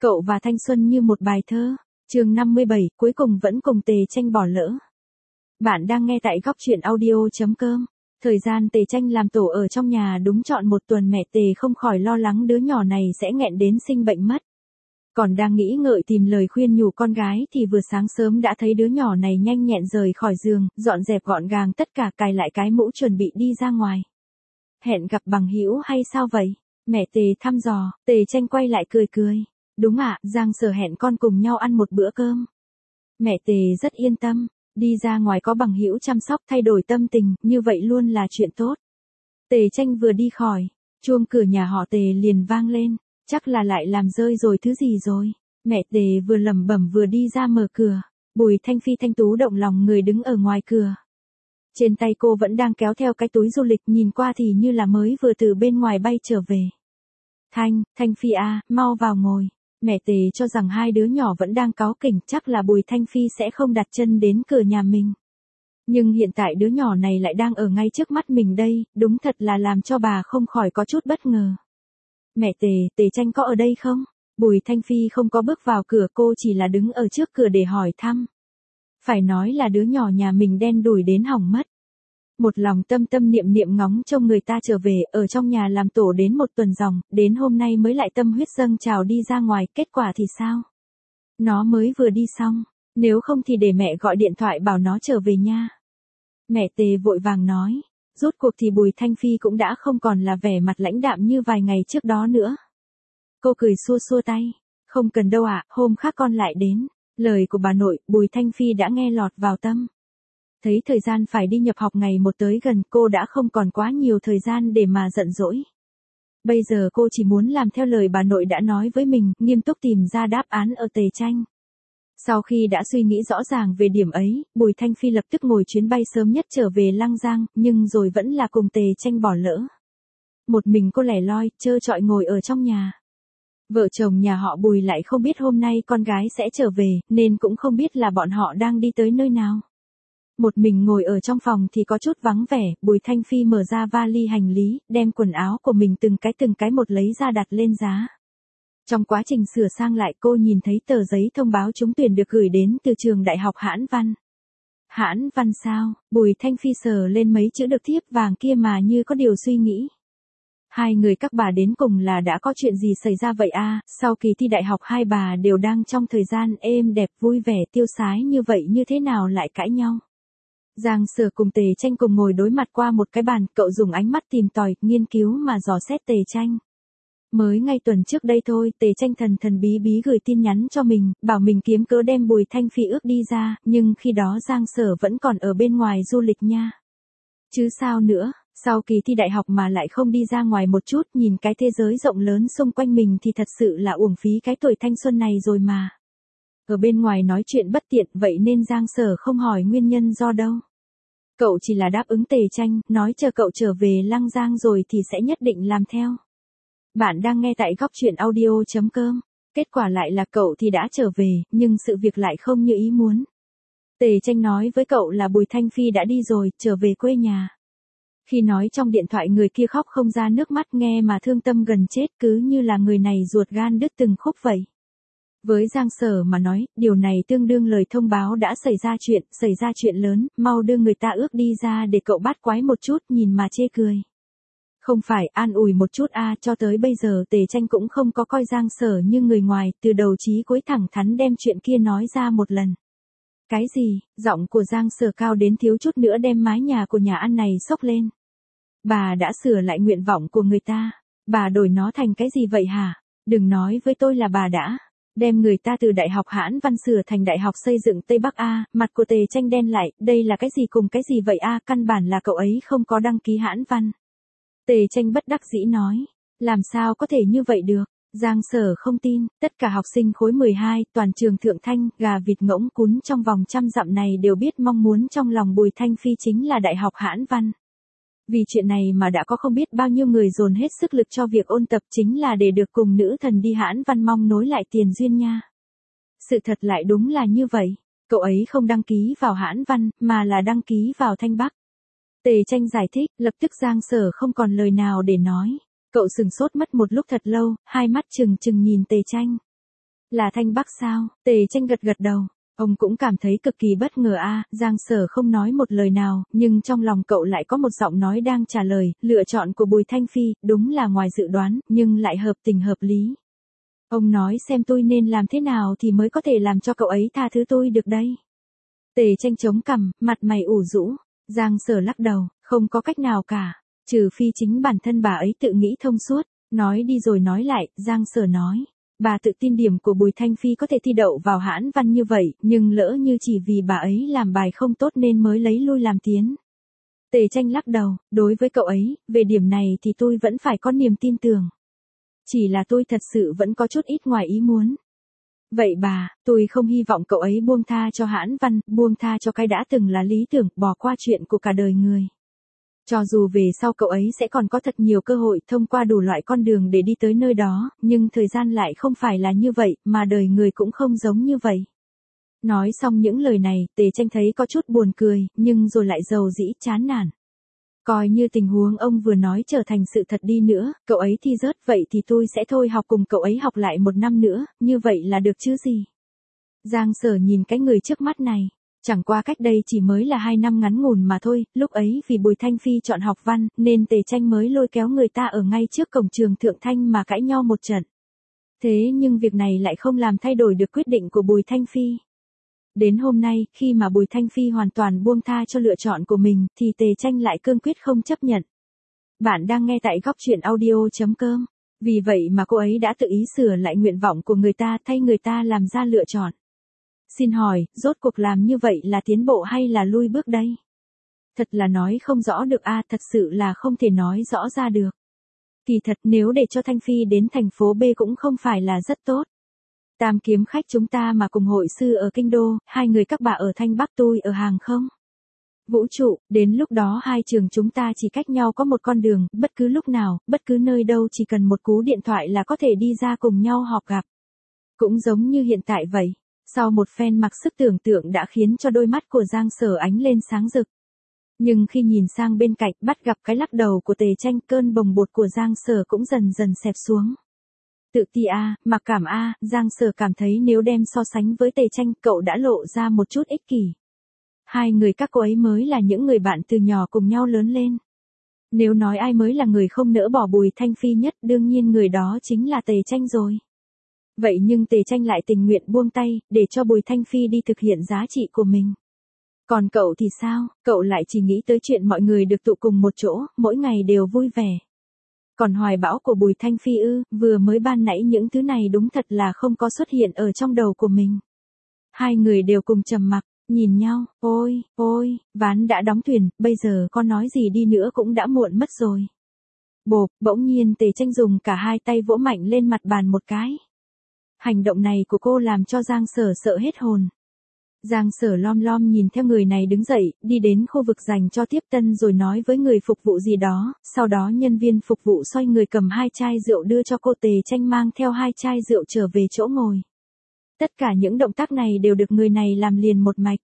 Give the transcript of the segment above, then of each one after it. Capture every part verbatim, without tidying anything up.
Cậu và thanh xuân như một bài thơ. Chương năm mươi bảy, cuối cùng vẫn cùng Tề Tranh bỏ lỡ. Bạn đang nghe tại góc truyện audio chấm com. Thời gian Tề Tranh làm tổ ở trong nhà đúng trọn một tuần, mẹ Tề không khỏi lo lắng đứa nhỏ này sẽ nghẹn đến sinh bệnh mất. Còn đang nghĩ ngợi tìm lời khuyên nhủ con gái thì vừa sáng sớm đã thấy đứa nhỏ này nhanh nhẹn rời khỏi giường, dọn dẹp gọn gàng tất cả, cài lại cái mũ chuẩn bị đi ra ngoài. Hẹn gặp bằng hữu hay sao vậy? Mẹ Tề thăm dò. Tề Tranh quay lại cười cười. Đúng ạ, Giang Sở hẹn con cùng nhau ăn một bữa cơm. Mẹ Tề rất yên tâm, đi ra ngoài có bằng hữu chăm sóc thay đổi tâm tình, như vậy luôn là chuyện tốt. Tề Tranh vừa đi khỏi, chuông cửa nhà họ Tề liền vang lên, chắc là lại làm rơi rồi thứ gì rồi. Mẹ Tề vừa lẩm bẩm vừa đi ra mở cửa, Bùi Thanh Phi thanh tú động lòng người đứng ở ngoài cửa. Trên tay cô vẫn đang kéo theo cái túi du lịch, nhìn qua thì như là mới vừa từ bên ngoài bay trở về. Thanh, Thanh Phi à, mau vào ngồi. Mẹ Tề cho rằng hai đứa nhỏ vẫn đang cáu kỉnh, chắc là Bùi Thanh Phi sẽ không đặt chân đến cửa nhà mình. Nhưng hiện tại đứa nhỏ này lại đang ở ngay trước mắt mình đây, đúng thật là làm cho bà không khỏi có chút bất ngờ. Mẹ Tề, Tề Tranh có ở đây không? Bùi Thanh Phi không có bước vào cửa, cô chỉ là đứng ở trước cửa để hỏi thăm. Phải nói là đứa nhỏ nhà mình đen đủi đến hỏng mất. Một lòng tâm tâm niệm niệm ngóng trông người ta trở về, ở trong nhà làm tổ đến một tuần ròng, đến hôm nay mới lại tâm huyết dâng trào đi ra ngoài, kết quả thì sao? Nó mới vừa đi xong, nếu không thì để mẹ gọi điện thoại bảo nó trở về nha. Mẹ Tề vội vàng nói, rốt cuộc thì Bùi Thanh Phi cũng đã không còn là vẻ mặt lãnh đạm như vài ngày trước đó nữa. Cô cười xua xua tay, không cần đâu ạ, hôm khác con lại đến. Lời của bà nội, Bùi Thanh Phi đã nghe lọt vào tâm. Thấy thời gian phải đi nhập học ngày một tới gần, cô đã không còn quá nhiều thời gian để mà giận dỗi. Bây giờ cô chỉ muốn làm theo lời bà nội đã nói với mình, nghiêm túc tìm ra đáp án ở Tề Tranh. Sau khi đã suy nghĩ rõ ràng về điểm ấy, Bùi Thanh Phi lập tức ngồi chuyến bay sớm nhất trở về Lăng Giang, nhưng rồi vẫn là cùng Tề Tranh bỏ lỡ. Một mình cô lẻ loi, trơ trọi ngồi ở trong nhà. Vợ chồng nhà họ Bùi lại không biết hôm nay con gái sẽ trở về, nên cũng không biết là bọn họ đang đi tới nơi nào. Một mình ngồi ở trong phòng thì có chút vắng vẻ, Bùi Thanh Phi mở ra vali hành lý, đem quần áo của mình từng cái từng cái một lấy ra đặt lên giá. Trong quá trình sửa sang lại, cô nhìn thấy tờ giấy thông báo trúng tuyển được gửi đến từ trường đại học Hãn Văn. Hãn Văn sao? Bùi Thanh Phi sờ lên mấy chữ được thiếp vàng kia mà như có điều suy nghĩ. Hai người các bà đến cùng là đã có chuyện gì xảy ra vậy a? Sau kỳ thi đại học hai bà đều đang trong thời gian êm đẹp vui vẻ tiêu sái như vậy, như thế nào lại cãi nhau? Giang Sở cùng Tề Tranh cùng ngồi đối mặt qua một cái bàn, cậu dùng ánh mắt tìm tòi, nghiên cứu mà dò xét Tề Tranh. Mới ngay tuần trước đây thôi, Tề Tranh thần thần bí bí gửi tin nhắn cho mình, bảo mình kiếm cớ đem Bùi Thanh Phi ước đi ra, nhưng khi đó Giang Sở vẫn còn ở bên ngoài du lịch nha. Chứ sao nữa, sau kỳ thi đại học mà lại không đi ra ngoài một chút, nhìn cái thế giới rộng lớn xung quanh mình thì thật sự là uổng phí cái tuổi thanh xuân này rồi mà. Ở bên ngoài nói chuyện bất tiện, vậy nên Giang Sở không hỏi nguyên nhân do đâu. Cậu chỉ là đáp ứng Tề Tranh, nói chờ cậu trở về Lăng Giang rồi thì sẽ nhất định làm theo. Bạn đang nghe tại góc truyện audio chấm com. Kết quả lại là cậu thì đã trở về, nhưng sự việc lại không như ý muốn. Tề Tranh nói với cậu là Bùi Thanh Phi đã đi rồi, trở về quê nhà. Khi nói trong điện thoại, người kia khóc không ra nước mắt, nghe mà thương tâm gần chết, cứ như là người này ruột gan đứt từng khúc vậy. Với Giang Sở mà nói, điều này tương đương lời thông báo đã xảy ra chuyện, xảy ra chuyện lớn, mau đưa người ta ước đi ra để cậu bắt quái một chút, nhìn mà chê cười. Không phải an ủi một chút a? À, cho tới bây giờ Tề Tranh cũng không có coi Giang Sở như người ngoài, từ đầu chí cuối thẳng thắn đem chuyện kia nói ra một lần. Cái gì? Giọng của Giang Sở cao đến thiếu chút nữa đem mái nhà của nhà ăn này xốc lên. Bà đã sửa lại nguyện vọng của người ta, bà đổi nó thành cái gì vậy hả? Đừng nói với tôi là bà đã đem người ta từ đại học Hãn Văn sửa thành đại học xây dựng Tây Bắc a? Mặt của Tề Tranh đen lại, đây là cái gì cùng cái gì vậy a? Căn bản là cậu ấy không có đăng ký Hãn Văn. Tề Tranh bất đắc dĩ nói, làm sao có thể như vậy được? Giang Sở không tin, tất cả học sinh khối mười hai, toàn trường Thượng Thanh, gà vịt ngỗng cún trong vòng trăm dặm này đều biết mong muốn trong lòng Bùi Thanh Phi chính là đại học Hãn Văn. Vì chuyện này mà đã có không biết bao nhiêu người dồn hết sức lực cho việc ôn tập, chính là để được cùng nữ thần đi Hãn Văn, mong nối lại tiền duyên nha. Sự thật lại đúng là như vậy, cậu ấy không đăng ký vào Hãn Văn, mà là đăng ký vào Thanh Bắc. Tề Tranh giải thích, lập tức Giang Sở không còn lời nào để nói. Cậu sừng sốt mất một lúc thật lâu, hai mắt trừng trừng nhìn Tề Tranh. Là Thanh Bắc sao? Tề Tranh gật gật đầu. Ông cũng cảm thấy cực kỳ bất ngờ a, Giang Sở không nói một lời nào, nhưng trong lòng cậu lại có một giọng nói đang trả lời, lựa chọn của Bùi Thanh Phi, đúng là ngoài dự đoán, nhưng lại hợp tình hợp lý. Ông nói xem tôi nên làm thế nào thì mới có thể làm cho cậu ấy tha thứ tôi được đây. Tề Tranh chống cằm, mặt mày ủ rũ. Giang Sở lắc đầu, không có cách nào cả, trừ phi chính bản thân bà ấy tự nghĩ thông suốt. Nói đi rồi nói lại, Giang Sở nói. Bà tự tin điểm của Bùi Thanh Phi có thể thi đậu vào Hãn Văn như vậy, nhưng lỡ như chỉ vì bà ấy làm bài không tốt nên mới lấy lui làm tiến. Tề Tranh lắc đầu, đối với cậu ấy, về điểm này thì tôi vẫn phải có niềm tin tưởng. Chỉ là tôi thật sự vẫn có chút ít ngoài ý muốn. Vậy bà, tôi không hy vọng cậu ấy buông tha cho Hãn Văn, buông tha cho cái đã từng là lý tưởng, bỏ qua chuyện của cả đời người. Cho dù về sau cậu ấy sẽ còn có thật nhiều cơ hội thông qua đủ loại con đường để đi tới nơi đó, nhưng thời gian lại không phải là như vậy, mà đời người cũng không giống như vậy. Nói xong những lời này, Tề Tranh thấy có chút buồn cười, nhưng rồi lại rầu rĩ chán nản. Coi như tình huống ông vừa nói trở thành sự thật đi nữa, cậu ấy thi rớt vậy thì tôi sẽ thôi học cùng cậu ấy học lại một năm nữa, như vậy là được chứ gì. Giang Sở nhìn cái người trước mắt này. Chẳng qua cách đây chỉ mới là hai năm ngắn ngủn mà thôi, lúc ấy vì Bùi Thanh Phi chọn học văn, nên Tề Tranh mới lôi kéo người ta ở ngay trước cổng trường Thượng Thanh mà cãi nhau một trận. Thế nhưng việc này lại không làm thay đổi được quyết định của Bùi Thanh Phi. Đến hôm nay, khi mà Bùi Thanh Phi hoàn toàn buông tha cho lựa chọn của mình, thì Tề Tranh lại cương quyết không chấp nhận. Bạn đang nghe tại góc truyện audio chấm com. Vì vậy mà cô ấy đã tự ý sửa lại nguyện vọng của người ta thay người ta làm ra lựa chọn. Xin hỏi, rốt cuộc làm như vậy là tiến bộ hay là lui bước đây? Thật là nói không rõ được a, thật sự là không thể nói rõ ra được. Kỳ thật nếu để cho Thanh Phi đến thành phố B cũng không phải là rất tốt. Tam kiếm khách chúng ta mà cùng hội sư ở Kinh Đô, hai người các bà ở Thanh Bắc tôi ở Hàng không? Vũ trụ, đến lúc đó hai trường chúng ta chỉ cách nhau có một con đường, bất cứ lúc nào, bất cứ nơi đâu chỉ cần một cú điện thoại là có thể đi ra cùng nhau họp gặp. Cũng giống như hiện tại vậy. Sau một phen mặc sức tưởng tượng đã khiến cho đôi mắt của Giang Sở ánh lên sáng rực. Nhưng khi nhìn sang bên cạnh bắt gặp cái lắc đầu của Tề Tranh, cơn bồng bột của Giang Sở cũng dần dần xẹp xuống. Tự ti a, mặc cảm a, Giang Sở cảm thấy nếu đem so sánh với Tề Tranh cậu đã lộ ra một chút ích kỷ. Hai người các cô ấy mới là những người bạn từ nhỏ cùng nhau lớn lên. Nếu nói ai mới là người không nỡ bỏ Bùi Thanh Phi nhất đương nhiên người đó chính là Tề Tranh rồi. Vậy nhưng Tề Tranh lại tình nguyện buông tay, để cho Bùi Thanh Phi đi thực hiện giá trị của mình. Còn cậu thì sao, cậu lại chỉ nghĩ tới chuyện mọi người được tụ cùng một chỗ, mỗi ngày đều vui vẻ. Còn hoài bão của Bùi Thanh Phi ư, vừa mới ban nãy những thứ này đúng thật là không có xuất hiện ở trong đầu của mình. Hai người đều cùng trầm mặc, nhìn nhau, ôi, ôi, ván đã đóng thuyền, bây giờ có nói gì đi nữa cũng đã muộn mất rồi. Bộp, bỗng nhiên Tề Tranh dùng cả hai tay vỗ mạnh lên mặt bàn một cái. Hành động này của cô làm cho Giang Sở sợ hết hồn. Giang Sở lom lom nhìn theo người này đứng dậy, đi đến khu vực dành cho tiếp tân rồi nói với người phục vụ gì đó, sau đó nhân viên phục vụ xoay người cầm hai chai rượu đưa cho cô. Tề Tranh mang theo hai chai rượu trở về chỗ ngồi. Tất cả những động tác này đều được người này làm liền một mạch.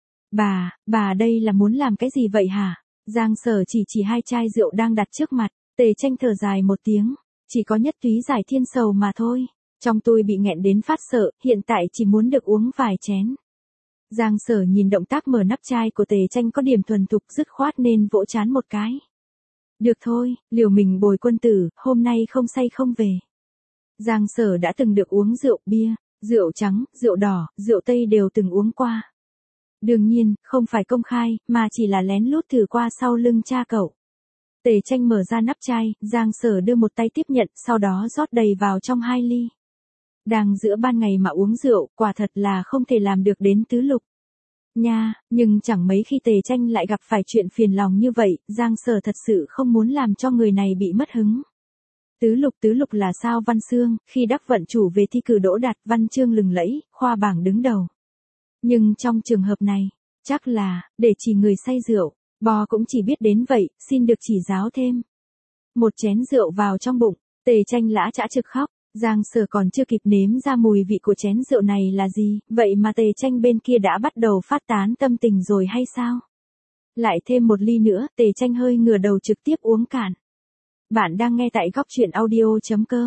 Bà, bà đây là muốn làm cái gì vậy hả? Giang Sở chỉ chỉ hai chai rượu đang đặt trước mặt, Tề Tranh thở dài một tiếng, chỉ có nhất túy giải thiên sầu mà thôi. Trong tôi bị nghẹn đến phát sợ, hiện tại chỉ muốn được uống vài chén. Giang Sở nhìn động tác mở nắp chai của Tề Tranh có điểm thuần thục dứt khoát nên vỗ chán một cái. Được thôi, liều mình bồi quân tử, hôm nay không say không về. Giang Sở đã từng được uống rượu bia, rượu trắng, rượu đỏ, rượu tây đều từng uống qua. Đương nhiên, không phải công khai, mà chỉ là lén lút thử qua sau lưng cha cậu. Tề Tranh mở ra nắp chai, Giang Sở đưa một tay tiếp nhận, sau đó rót đầy vào trong hai ly. Đang giữa ban ngày mà uống rượu, quả thật là không thể làm được đến tứ lục. Nha, nhưng chẳng mấy khi Tề Tranh lại gặp phải chuyện phiền lòng như vậy, Giang Sở thật sự không muốn làm cho người này bị mất hứng. Tứ lục tứ lục là sao Văn Xương, khi đắc vận chủ về thi cử đỗ đạt văn chương lừng lẫy, khoa bảng đứng đầu. Nhưng trong trường hợp này, chắc là, để chỉ người say rượu, bò cũng chỉ biết đến vậy, xin được chỉ giáo thêm. Một chén rượu vào trong bụng, Tề Tranh lã chã trực khóc. Giang Sở còn chưa kịp nếm ra mùi vị của chén rượu này là gì, vậy mà Tề Tranh bên kia đã bắt đầu phát tán tâm tình rồi hay sao? Lại thêm một ly nữa, Tề Tranh hơi ngửa đầu trực tiếp uống cạn. Bạn đang nghe tại góc truyện audio chấm com.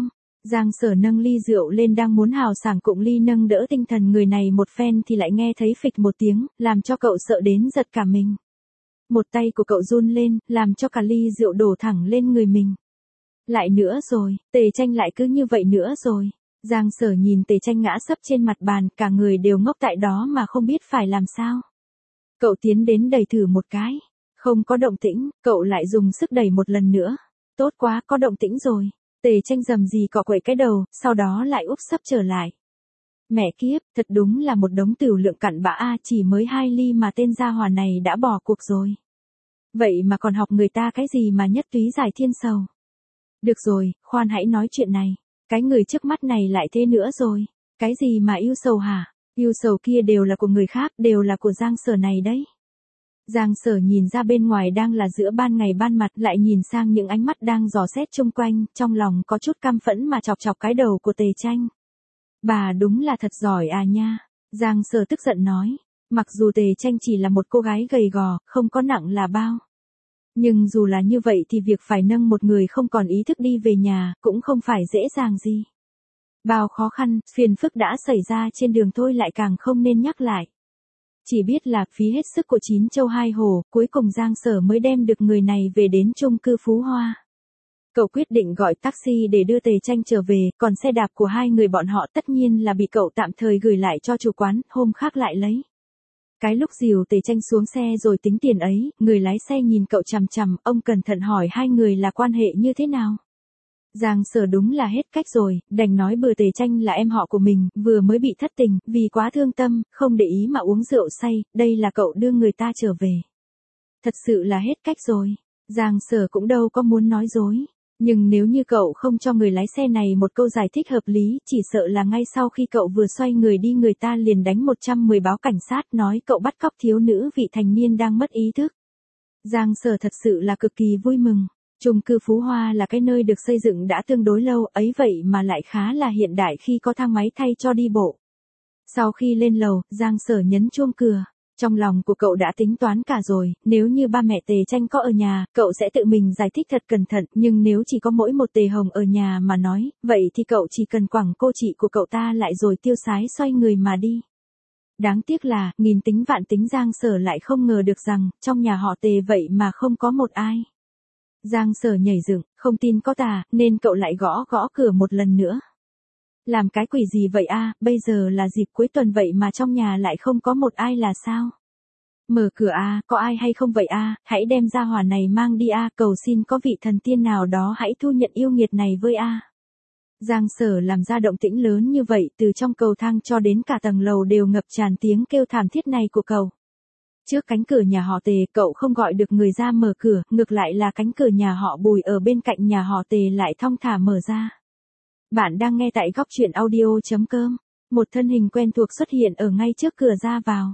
Giang Sở nâng ly rượu lên đang muốn hào sảng cụng ly nâng đỡ tinh thần người này một phen thì lại nghe thấy phịch một tiếng, làm cho cậu sợ đến giật cả mình. Một tay của cậu run lên, làm cho cả ly rượu đổ thẳng lên người mình. Lại nữa rồi, Tề Tranh lại cứ như vậy nữa rồi. Giang Sở nhìn Tề Tranh ngã sấp trên mặt bàn, cả người đều ngốc tại đó mà không biết phải làm sao. Cậu tiến đến đẩy thử một cái. Không có động tĩnh, cậu lại dùng sức đẩy một lần nữa. Tốt quá, có động tĩnh rồi. Tề Tranh rầm rì cọ quậy cái đầu, sau đó lại úp sấp trở lại. Mẹ kiếp, thật đúng là một đống tửu lượng cặn bã a, chỉ mới hai ly mà tên gia hỏa này đã bỏ cuộc rồi. Vậy mà còn học người ta cái gì mà nhất túy giải thiên sầu. Được rồi, khoan hãy nói chuyện này. Cái người trước mắt này lại thế nữa rồi. Cái gì mà yêu sầu hả? Yêu sầu kia đều là của người khác, đều là của Giang Sở này đấy. Giang Sở nhìn ra bên ngoài đang là giữa ban ngày ban mặt, lại nhìn sang những ánh mắt đang dò xét chung quanh, trong lòng có chút căm phẫn mà chọc chọc cái đầu của Tề Tranh. Bà đúng là thật giỏi à nha. Giang Sở tức giận nói. Mặc dù Tề Tranh chỉ là một cô gái gầy gò, không có nặng là bao. Nhưng dù là như vậy thì việc phải nâng một người không còn ý thức đi về nhà, cũng không phải dễ dàng gì. Bao khó khăn, phiền phức đã xảy ra trên đường thôi lại càng không nên nhắc lại. Chỉ biết là phí hết sức của chín châu hai hồ, cuối cùng Giang Sở mới đem được người này về đến chung cư Phú Hoa. Cậu quyết định gọi taxi để đưa Tề Tranh trở về, còn xe đạp của hai người bọn họ tất nhiên là bị cậu tạm thời gửi lại cho chủ quán, hôm khác lại lấy. Cái lúc dìu Tề Tranh xuống xe rồi tính tiền ấy, người lái xe nhìn cậu chằm chằm, ông cẩn thận hỏi hai người là quan hệ như thế nào. Giang Sở đúng là hết cách rồi, đành nói bừa Tề Tranh là em họ của mình, vừa mới bị thất tình, vì quá thương tâm, không để ý mà uống rượu say, đây là cậu đưa người ta trở về. Thật sự là hết cách rồi. Giang Sở cũng đâu có muốn nói dối. Nhưng nếu như cậu không cho người lái xe này một câu giải thích hợp lý, chỉ sợ là ngay sau khi cậu vừa xoay người đi người ta liền đánh một trăm mười báo cảnh sát nói cậu bắt cóc thiếu nữ vị thành niên đang mất ý thức. Giang Sở thật sự là cực kỳ vui mừng. Chung cư Phú Hoa là cái nơi được xây dựng đã tương đối lâu, ấy vậy mà lại khá là hiện đại khi có thang máy thay cho đi bộ. Sau khi lên lầu, Giang Sở nhấn chuông cửa. Trong lòng của cậu đã tính toán cả rồi, nếu như ba mẹ Tề Tranh có ở nhà, cậu sẽ tự mình giải thích thật cẩn thận, nhưng nếu chỉ có mỗi một Tề Hồng ở nhà mà nói, vậy thì cậu chỉ cần quẳng cô chị của cậu ta lại rồi tiêu sái xoay người mà đi. Đáng tiếc là, nghìn tính vạn tính Giang Sở lại không ngờ được rằng, trong nhà họ Tề vậy mà không có một ai. Giang Sở nhảy dựng, không tin có tà, nên cậu lại gõ gõ cửa một lần nữa. Làm cái quỷ gì vậy a, bây giờ là dịp cuối tuần vậy mà trong nhà lại không có một ai là sao? Mở cửa a, có ai hay không vậy a, hãy đem gia hỏa này mang đi a, cầu xin có vị thần tiên nào đó hãy thu nhận yêu nghiệt này với a. Giang Sở làm ra động tĩnh lớn như vậy, từ trong cầu thang cho đến cả tầng lầu đều ngập tràn tiếng kêu thảm thiết này của cậu. Trước cánh cửa nhà họ Tề, cậu không gọi được người ra mở cửa, ngược lại là cánh cửa nhà họ Bùi ở bên cạnh nhà họ Tề lại thong thả mở ra. Bạn đang nghe tại góc truyện audio chấm com. Một thân hình quen thuộc xuất hiện ở ngay trước cửa ra vào.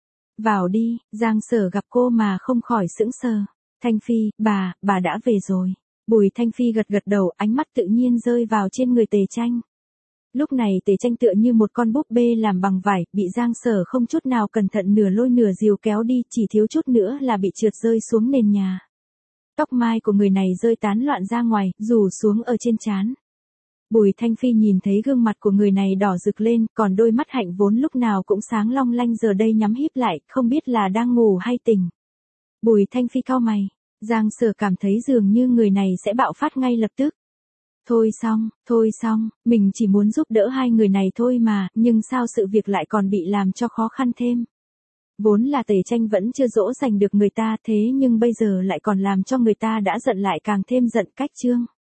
Vào đi, Giang Sở gặp cô mà không khỏi sững sờ. Thanh Phi, bà, bà đã về rồi. Bùi Thanh Phi gật gật đầu, ánh mắt tự nhiên rơi vào trên người Tề Tranh. Lúc này Tề Tranh tựa như một con búp bê làm bằng vải, bị Giang Sở không chút nào cẩn thận nửa lôi nửa dìu kéo đi, chỉ thiếu chút nữa là bị trượt rơi xuống nền nhà. Tóc mai của người này rơi tán loạn ra ngoài, rủ xuống ở trên trán. Bùi Thanh Phi nhìn thấy gương mặt của người này đỏ rực lên, còn đôi mắt hạnh vốn lúc nào cũng sáng long lanh giờ đây nhắm híp lại, không biết là đang ngủ hay tỉnh. Bùi Thanh Phi cau mày, Giang Sở cảm thấy dường như người này sẽ bạo phát ngay lập tức. Thôi xong, thôi xong, mình chỉ muốn giúp đỡ hai người này thôi mà, nhưng sao sự việc lại còn bị làm cho khó khăn thêm. Vốn là Tề Tranh vẫn chưa dỗ dành được người ta thế nhưng bây giờ lại còn làm cho người ta đã giận lại càng thêm giận cách chương.